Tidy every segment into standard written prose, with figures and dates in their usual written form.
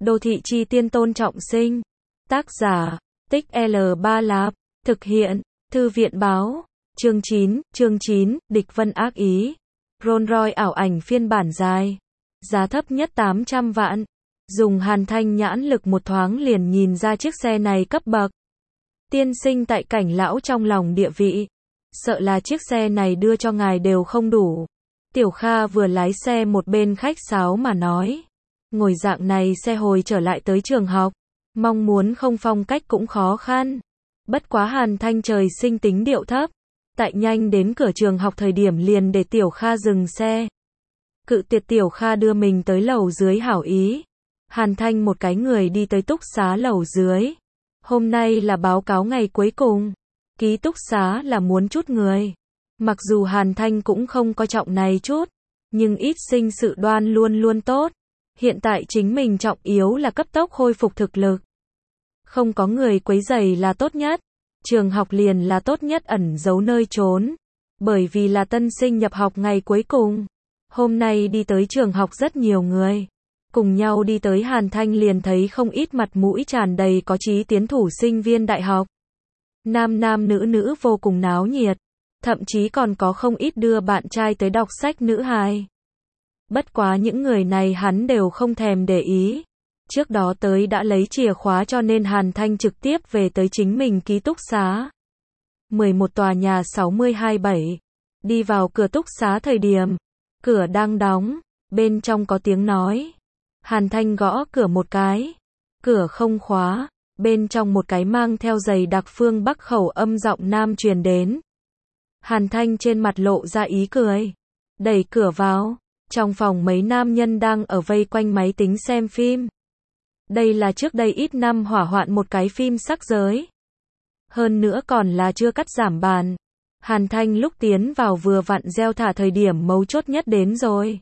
Đô thị chi tiên Tôn Trọng Sinh. Tác giả, Tích L3 Lạp. Thực hiện, Thư viện báo. Chương 9, Địch Vân ác ý. Rolls Royce ảo ảnh phiên bản dài. Giá thấp nhất 800 vạn. Dùng Hàn Thanh nhãn lực một thoáng liền nhìn ra chiếc xe này cấp bậc. Tiên sinh tại Cảnh lão trong lòng địa vị. Sợ là chiếc xe này đưa cho ngài đều không đủ. Tiểu Kha vừa lái xe một bên khách sáo mà nói. Ngồi dạng này xe hồi trở lại tới trường học. Mong muốn không phong cách cũng khó khăn. Bất quá Hàn Thanh trời sinh tính điệu thấp. Tại nhanh đến cửa trường học thời điểm liền để Tiểu Kha dừng xe. Cự tuyệt Tiểu Kha đưa mình tới lầu dưới hảo ý. Hàn Thanh một cái người đi tới túc xá lầu dưới. Hôm nay là báo cáo ngày cuối cùng. Ký túc xá là muốn chút người. Mặc dù Hàn Thanh cũng không coi trọng này chút. Nhưng ít sinh sự đoan luôn luôn tốt. Hiện tại chính mình trọng yếu là cấp tốc khôi phục thực lực. Không có người quấy rầy là tốt nhất. Trường học liền là tốt nhất ẩn giấu nơi trốn. Bởi vì là tân sinh nhập học ngày cuối cùng. Hôm nay đi tới trường học rất nhiều người. Cùng nhau đi tới Hàn Thanh liền thấy không ít mặt mũi tràn đầy có chí tiến thủ sinh viên đại học. Nam nam nữ nữ vô cùng náo nhiệt. Thậm chí còn có không ít đưa bạn trai tới đọc sách nữ hài. Bất quá những người này hắn đều không thèm để ý. Trước đó tới đã lấy chìa khóa cho nên Hàn Thanh trực tiếp về tới chính mình ký túc xá. 11 tòa nhà 6027. Đi vào cửa túc xá thời điểm. Cửa đang đóng. Bên trong có tiếng nói. Hàn Thanh gõ cửa một cái. Cửa không khóa. Bên trong một cái mang theo giày đặc phương Bắc khẩu âm giọng nam truyền đến. Hàn Thanh trên mặt lộ ra ý cười. Đẩy cửa vào. Trong phòng mấy nam nhân đang ở vây quanh máy tính xem phim. Đây là trước đây ít năm hỏa hoạn một cái phim sắc giới. Hơn nữa còn là chưa cắt giảm bàn. Hàn Thanh lúc tiến vào vừa vặn gieo thả thời điểm mấu chốt nhất đến rồi.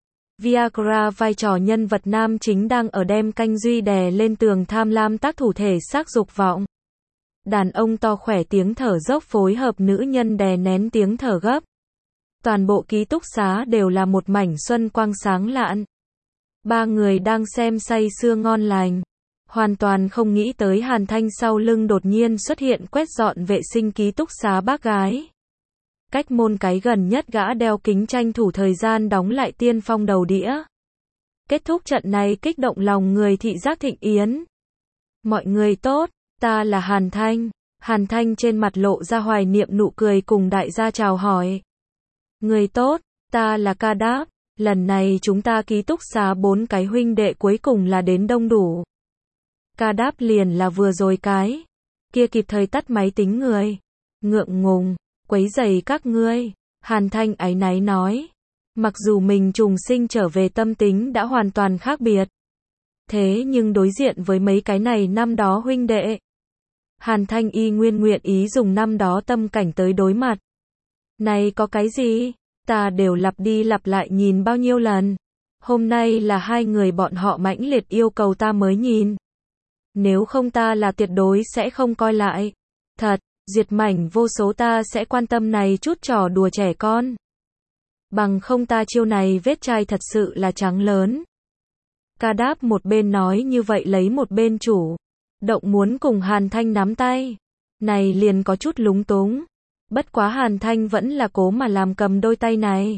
Viagra vai trò nhân vật nam chính đang ở đem canh duy đè lên tường tham lam tác thủ thể xác dục vọng. Đàn ông to khỏe tiếng thở dốc phối hợp nữ nhân đè nén tiếng thở gấp. Toàn bộ ký túc xá đều là một mảnh xuân quang sáng lạn. Ba người đang xem say sưa ngon lành. Hoàn toàn không nghĩ tới Hàn Thanh sau lưng đột nhiên xuất hiện quét dọn vệ sinh ký túc xá bác gái. Cách môn cái gần nhất gã đeo kính tranh thủ thời gian đóng lại tiên phong đầu đĩa. Kết thúc trận này kích động lòng người thị giác thịnh yến. Mọi người tốt, ta là Hàn Thanh. Hàn Thanh trên mặt lộ ra hoài niệm nụ cười cùng đại gia chào hỏi. Người tốt, ta là Ca Đáp. Lần này chúng ta ký túc xá 4 cái huynh đệ cuối cùng là đến đông đủ. Ca Đáp liền là vừa rồi cái. Kia kịp thời tắt máy tính người. Ngượng ngùng, quấy rầy các ngươi. Hàn Thanh áy náy nói. Mặc dù mình trùng sinh trở về tâm tính đã hoàn toàn khác biệt. Thế nhưng đối diện với mấy cái này năm đó huynh đệ. Hàn Thanh y nguyên nguyện ý dùng năm đó tâm cảnh tới đối mặt. Này có cái gì? Ta đều lặp đi lặp lại nhìn bao nhiêu lần. Hôm nay là hai người bọn họ mãnh liệt yêu cầu ta mới nhìn. Nếu không ta là tuyệt đối sẽ không coi lại. Thật, diệt mảnh vô số ta sẽ quan tâm này chút trò đùa trẻ con. Bằng không ta chiêu này vết chai thật sự là trắng lớn. Ca Đáp một bên nói như vậy lấy một bên chủ. Động muốn cùng Hàn Thanh nắm tay. Này liền có chút lúng túng. Bất quá Hàn Thanh vẫn là cố mà làm cầm đôi tay này.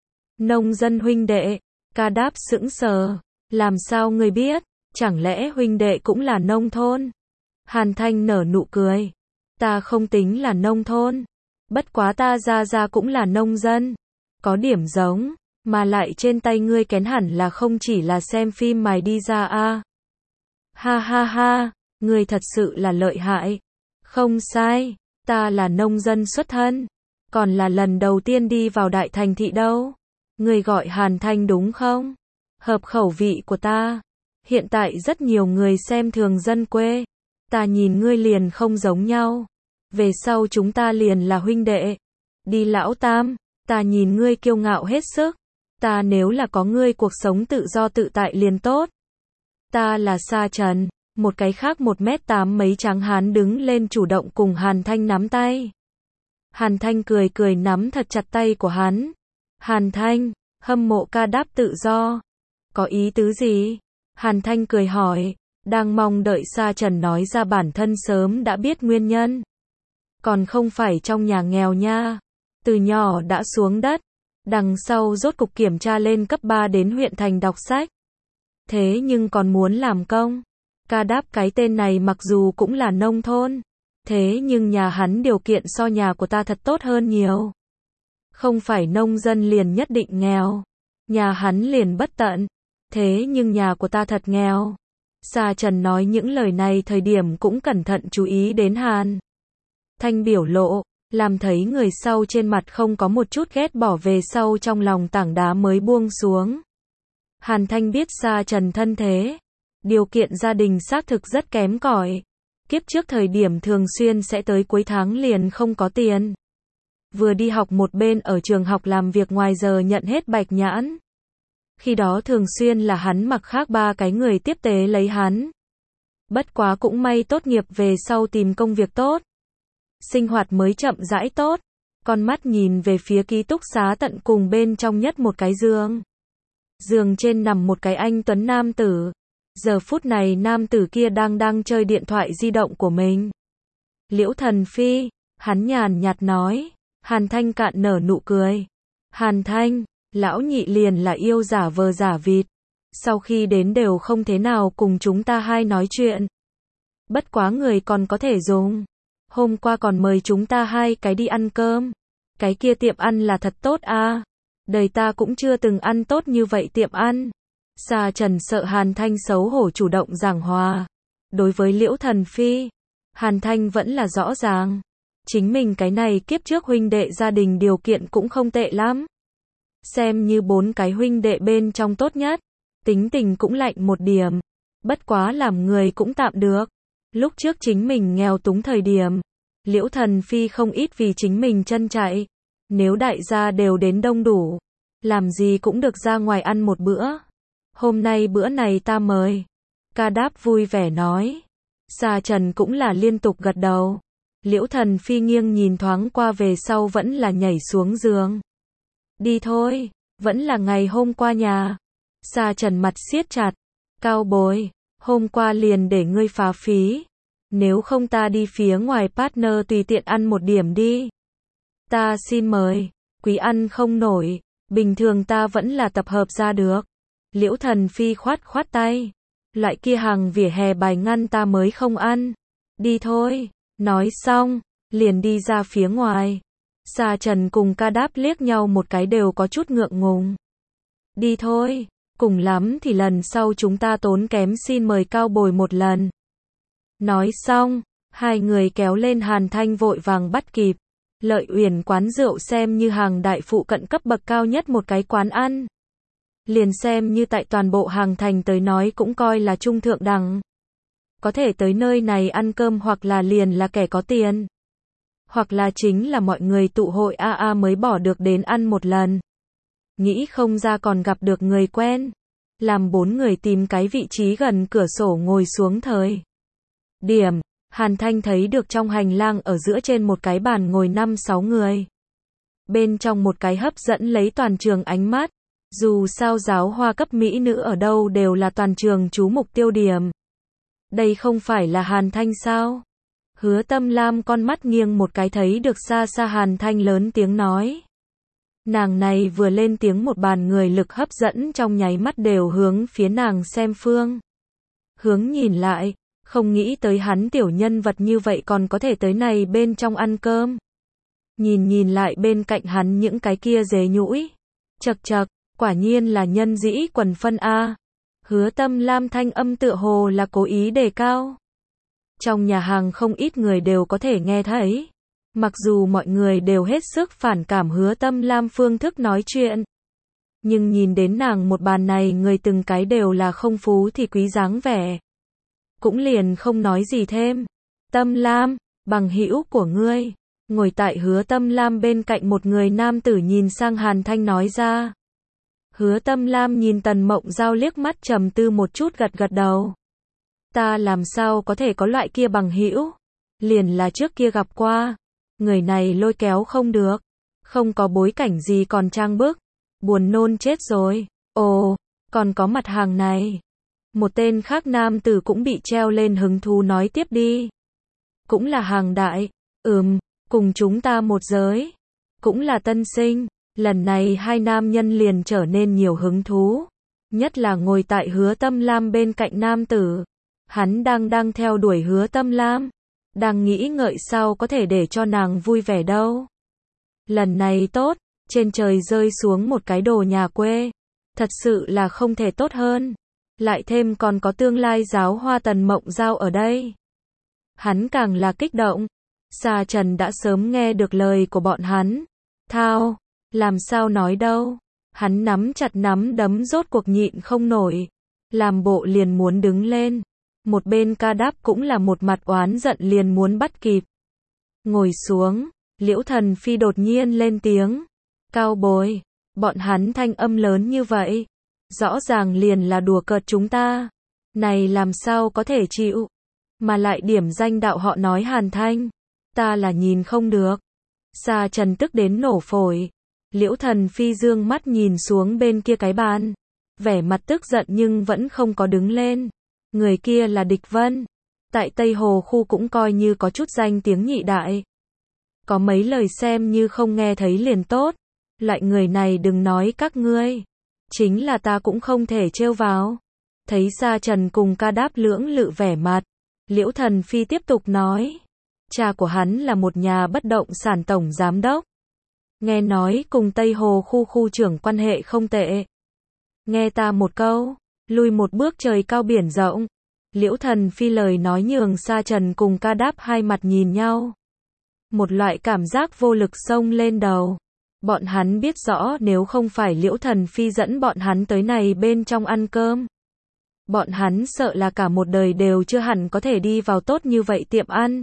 Nông dân huynh đệ. Ca Đáp sững sờ. Làm sao người biết? Chẳng lẽ huynh đệ cũng là nông thôn? Hàn Thanh nở nụ cười. Ta không tính là nông thôn. Bất quá ta ra cũng là nông dân. Có điểm giống. Mà lại trên tay ngươi kén hẳn là không chỉ là xem phim mài đi ra a. Ha ha ha. Ngươi thật sự là lợi hại. Không sai. Ta là nông dân xuất thân. Còn là lần đầu tiên đi vào đại thành thị đâu. Ngươi gọi Hàn Thanh đúng không? Hợp khẩu vị của ta. Hiện tại rất nhiều người xem thường dân quê. Ta nhìn ngươi liền không giống nhau. Về sau chúng ta liền là huynh đệ. Đi lão tam. Ta nhìn ngươi kiêu ngạo hết sức. Ta nếu là có ngươi cuộc sống tự do tự tại liền tốt. Ta là Sa Trần. Một cái khác 1m8 mấy trắng hán đứng lên chủ động cùng Hàn Thanh nắm tay. Hàn Thanh cười cười nắm thật chặt tay của hắn. Hàn Thanh, hâm mộ Ca Đáp tự do. Có ý tứ gì? Hàn Thanh cười hỏi, đang mong đợi Sa Trần nói ra bản thân sớm đã biết nguyên nhân. Còn không phải trong nhà nghèo nha. Từ nhỏ đã xuống đất. Đằng sau rốt cục kiểm tra lên cấp 3 đến huyện thành đọc sách. Thế nhưng còn muốn làm công. Ca đáp cái tên này mặc dù cũng là nông thôn. Thế nhưng nhà hắn điều kiện so nhà của ta thật tốt hơn nhiều. Không phải nông dân liền nhất định nghèo. Nhà hắn liền bất tận. Thế nhưng nhà của ta thật nghèo. Sa Trần nói những lời này thời điểm cũng cẩn thận chú ý đến Hàn Thanh biểu lộ, làm thấy người sau trên mặt không có một chút ghét bỏ về sau trong lòng tảng đá mới buông xuống. Hàn Thanh biết Sa Trần thân thế, điều kiện gia đình xác thực rất kém cỏi. Kiếp trước thời điểm thường xuyên sẽ tới cuối tháng liền không có tiền. Vừa đi học một bên ở trường học làm việc ngoài giờ nhận hết bạch nhãn. Khi đó thường xuyên là hắn mặc khác 3 cái người tiếp tế lấy hắn. Bất quá cũng may tốt nghiệp về sau tìm công việc tốt. Sinh hoạt mới chậm rãi tốt. Con mắt nhìn về phía ký túc xá tận cùng bên trong nhất một cái giường. Giường trên nằm một cái anh tuấn nam tử. Giờ phút này nam tử kia đang chơi điện thoại di động của mình. Liễu Thần Phi, hắn nhàn nhạt nói. Hàn Thanh cạn nở nụ cười. Hàn Thanh, lão nhị liền là yêu giả vờ giả vịt. Sau khi đến đều không thế nào cùng chúng ta hai nói chuyện. Bất quá người còn có thể dùng. Hôm qua còn mời chúng ta hai cái đi ăn cơm. Cái kia tiệm ăn là thật tốt à. Đời ta cũng chưa từng ăn tốt như vậy tiệm ăn. Sa Trần sợ Hàn Thanh xấu hổ chủ động giảng hòa. Đối với Liễu Thần Phi, Hàn Thanh vẫn là rõ ràng. Chính mình cái này kiếp trước huynh đệ gia đình điều kiện cũng không tệ lắm. Xem như 4 cái huynh đệ bên trong tốt nhất. Tính tình cũng lạnh một điểm. Bất quá làm người cũng tạm được. Lúc trước chính mình nghèo túng thời điểm, Liễu Thần Phi không ít vì chính mình chân chạy. Nếu đại gia đều đến đông đủ, làm gì cũng được ra ngoài ăn một bữa. Hôm nay bữa này ta mời. Ca đáp vui vẻ nói. Sa Trần cũng là liên tục gật đầu. Liễu Thần Phi nghiêng nhìn thoáng qua về sau vẫn là nhảy xuống giường. Đi thôi, vẫn là ngày hôm qua nhà. Sa Trần mặt siết chặt. Cao bối, hôm qua liền để ngươi phá phí. Nếu không ta đi phía ngoài partner tùy tiện ăn một điểm đi. Ta xin mời, quý ăn không nổi, bình thường ta vẫn là tập hợp ra được. Liễu Thần Phi khoát tay. Loại kia hàng vỉa hè bài ngăn ta mới không ăn. Đi thôi, nói xong, liền đi ra phía ngoài. Sa Trần cùng Ca đáp liếc nhau một cái đều có chút ngượng ngùng. Đi thôi, cùng lắm thì lần sau chúng ta tốn kém xin mời cao bồi một lần. Nói xong, hai người kéo lên Hàn Thanh vội vàng bắt kịp. Lợi Uyển quán rượu xem như hàng đại phụ cận cấp bậc cao nhất một cái quán ăn. Liền xem như tại toàn bộ Hàng Thành tới nói cũng coi là trung thượng đẳng. Có thể tới nơi này ăn cơm hoặc là liền là kẻ có tiền. Hoặc là chính là mọi người tụ hội AA mới bỏ được đến ăn một lần. Nghĩ không ra còn gặp được người quen. Làm 4 người tìm cái vị trí gần cửa sổ ngồi xuống thời điểm, Hàn Thanh thấy được trong hành lang ở giữa trên một cái bàn ngồi 5-6 người. Bên trong một cái hấp dẫn lấy toàn trường ánh mắt. Dù sao giáo hoa cấp mỹ nữ ở đâu đều là toàn trường chú mục tiêu điểm. Đây không phải là Hàn Thanh sao? Hứa Tâm Lam con mắt nghiêng một cái thấy được xa xa Hàn Thanh lớn tiếng nói. Nàng này vừa lên tiếng một bàn người lực hấp dẫn trong nháy mắt đều hướng phía nàng xem phương. Hướng nhìn lại, không nghĩ tới hắn tiểu nhân vật như vậy còn có thể tới này bên trong ăn cơm. Nhìn lại bên cạnh hắn những cái kia dế nhũi. Chậc chậc, quả nhiên là nhân dĩ quần phân A. Hứa Tâm Lam thanh âm tựa hồ là cố ý đề cao. Trong nhà hàng không ít người đều có thể nghe thấy. Mặc dù mọi người đều hết sức phản cảm Hứa Tâm Lam phương thức nói chuyện. Nhưng nhìn đến nàng một bàn này người từng cái đều là không phú thì quý dáng vẻ. Cũng liền không nói gì thêm. Tâm Lam, bằng hữu của ngươi. Ngồi tại Hứa Tâm Lam bên cạnh một người nam tử nhìn sang Hàn Thanh nói ra. Hứa Tâm Lam nhìn Tần Mộng Giao liếc mắt trầm tư một chút gật đầu. Ta làm sao có thể có loại kia bằng hữu? Liền là trước kia gặp qua. Người này lôi kéo không được. Không có bối cảnh gì còn trang bức. Buồn nôn chết rồi. Ồ, còn có mặt hàng này. Một tên khác nam tử cũng bị treo lên hứng thú nói tiếp đi. Cũng là hàng đại. Cùng chúng ta một giới. Cũng là tân sinh. Lần này hai nam nhân liền trở nên nhiều hứng thú. Nhất là ngồi tại Hứa Tâm Lam bên cạnh nam tử. Hắn đang theo đuổi Hứa Tâm Lam. Đang nghĩ ngợi sao có thể để cho nàng vui vẻ đâu. Lần này tốt, trên trời rơi xuống một cái đồ nhà quê. Thật sự là không thể tốt hơn. Lại thêm còn có tương lai giáo hoa Tần Mộng Giao ở đây. Hắn càng là kích động. Sa Trần đã sớm nghe được lời của bọn hắn. Thao, làm sao nói đâu. Hắn nắm chặt nắm đấm rốt cuộc nhịn không nổi. Làm bộ liền muốn đứng lên. Một bên Ca Đáp cũng là một mặt oán giận liền muốn bắt kịp. Ngồi xuống, Liễu Thần Phi đột nhiên lên tiếng. Cao bối, bọn hắn thanh âm lớn như vậy. Rõ ràng liền là đùa cợt chúng ta. Này làm sao có thể chịu. Mà lại điểm danh đạo họ nói Hàn Thanh. Ta là nhìn không được. Sa Trần tức đến nổ phổi. Liễu Thần Phi dương mắt nhìn xuống bên kia cái bàn. Vẻ mặt tức giận nhưng vẫn không có đứng lên. Người kia là Địch Vân. Tại Tây Hồ khu cũng coi như có chút danh tiếng nhị đại. Có mấy lời xem như không nghe thấy liền tốt. Loại người này đừng nói các ngươi. Chính là ta cũng không thể trêu vào. Thấy Sa Trần cùng Ca Đáp lưỡng lự vẻ mặt. Liễu Thần Phi tiếp tục nói. Cha của hắn là một nhà bất động sản tổng giám đốc. Nghe nói cùng Tây Hồ khu trưởng quan hệ không tệ. Nghe ta một câu. Lui một bước trời cao biển rộng. Liễu Thần Phi lời nói nhường Sa Trần cùng Ca Đáp hai mặt nhìn nhau. Một loại cảm giác vô lực xông lên đầu. Bọn hắn biết rõ nếu không phải Liễu Thần Phi dẫn bọn hắn tới này bên trong ăn cơm. Bọn hắn sợ là cả một đời đều chưa hẳn có thể đi vào tốt như vậy tiệm ăn.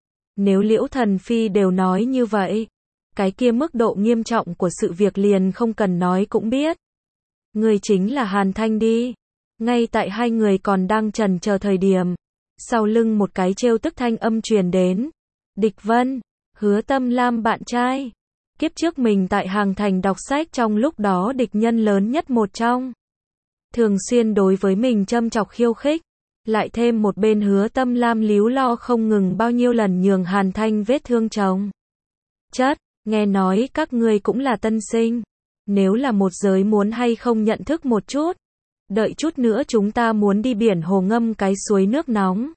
Nếu Liễu Thần Phi đều nói như vậy, cái kia mức độ nghiêm trọng của sự việc liền không cần nói cũng biết. Người chính là Hàn Thanh đi. Ngay tại hai người còn đang chần chờ thời điểm, sau lưng một cái trêu tức thanh âm truyền đến. Địch Vân, Hứa Tâm Lam bạn trai. Kiếp trước mình tại Hàng Thành đọc sách trong lúc đó địch nhân lớn nhất một trong. Thường xuyên đối với mình châm chọc khiêu khích. Lại thêm một bên Hứa Tâm Lam líu lo không ngừng bao nhiêu lần nhường Hàn Thanh vết thương chồng. Chất, nghe nói các ngươi cũng là tân sinh. Nếu là một giới muốn hay không nhận thức một chút. Đợi chút nữa chúng ta muốn đi biển hồ ngâm cái suối nước nóng.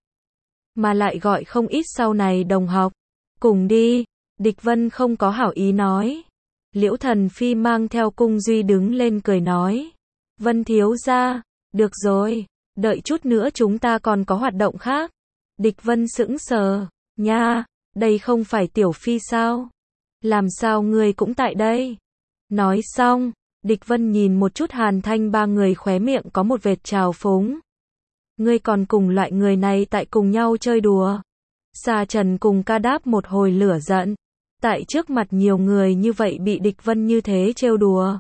Mà lại gọi không ít sau này đồng học. Cùng đi. Địch Vân không có hảo ý nói. Liễu Thần Phi mang theo Cung Duy đứng lên cười nói. Vân thiếu gia, được rồi. Đợi chút nữa chúng ta còn có hoạt động khác. Địch Vân sững sờ. Nha, đây không phải Tiểu Phi sao? Làm sao ngươi cũng tại đây? Nói xong. Địch Vân nhìn một chút Hàn Thanh ba người khóe miệng có một vệt trào phúng. Ngươi còn cùng loại người này tại cùng nhau chơi đùa. Sa Trần cùng Ca Đáp một hồi lửa giận. Tại trước mặt nhiều người như vậy bị Địch Vân như thế trêu đùa.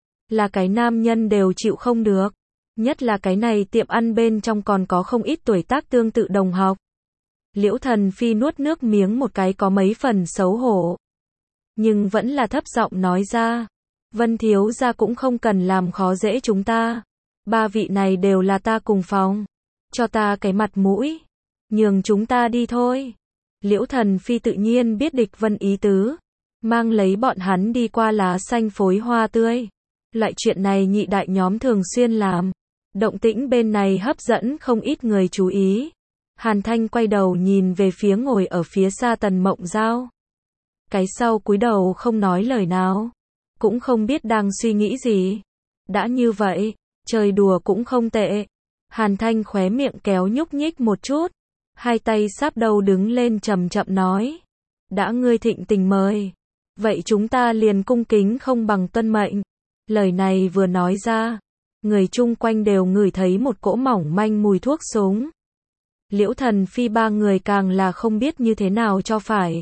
Là cái nam nhân đều chịu không được. Nhất là cái này tiệm ăn bên trong còn có không ít tuổi tác tương tự đồng học. Liễu Thần Phi nuốt nước miếng một cái có mấy phần xấu hổ. Nhưng vẫn là thấp giọng nói ra. Vân thiếu gia cũng không cần làm khó dễ chúng ta. Ba vị này đều là ta cùng phòng. Cho ta cái mặt mũi. Nhường chúng ta đi thôi. Liễu Thần Phi tự nhiên biết Địch Vân ý tứ. Mang lấy bọn hắn đi qua lá xanh phối hoa tươi. Loại chuyện này nhị đại nhóm thường xuyên làm. Động tĩnh bên này hấp dẫn không ít người chú ý. Hàn Thanh quay đầu nhìn về phía ngồi ở phía xa Tần Mộng Giao. Cái sau cúi đầu không nói lời nào. Cũng không biết đang suy nghĩ gì. Đã như vậy, chơi đùa cũng không tệ. Hàn Thanh khóe miệng kéo nhúc nhích một chút. Hai tay sáp đầu đứng lên chậm chậm nói. Đã ngươi thịnh tình mời. Vậy chúng ta liền cung kính không bằng tuân mệnh. Lời này vừa nói ra. Người chung quanh đều ngửi thấy một cỗ mỏng manh mùi thuốc súng. Liễu Thần Phi ba người càng là không biết như thế nào cho phải.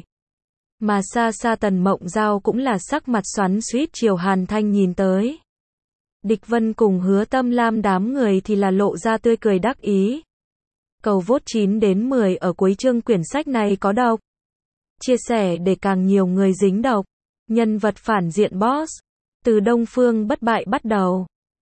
Mà xa xa Tần Mộng Giao cũng là sắc mặt xoắn xuýt chiều Hàn Thanh nhìn tới. Địch Vân cùng Hứa Tâm Lam đám người thì là lộ ra tươi cười đắc ý. Cầu vote 9 đến 10 ở cuối chương quyển sách này có độc. Chia sẻ để càng nhiều người dính độc. Nhân vật phản diện boss. Từ Đông Phương bất bại bắt đầu.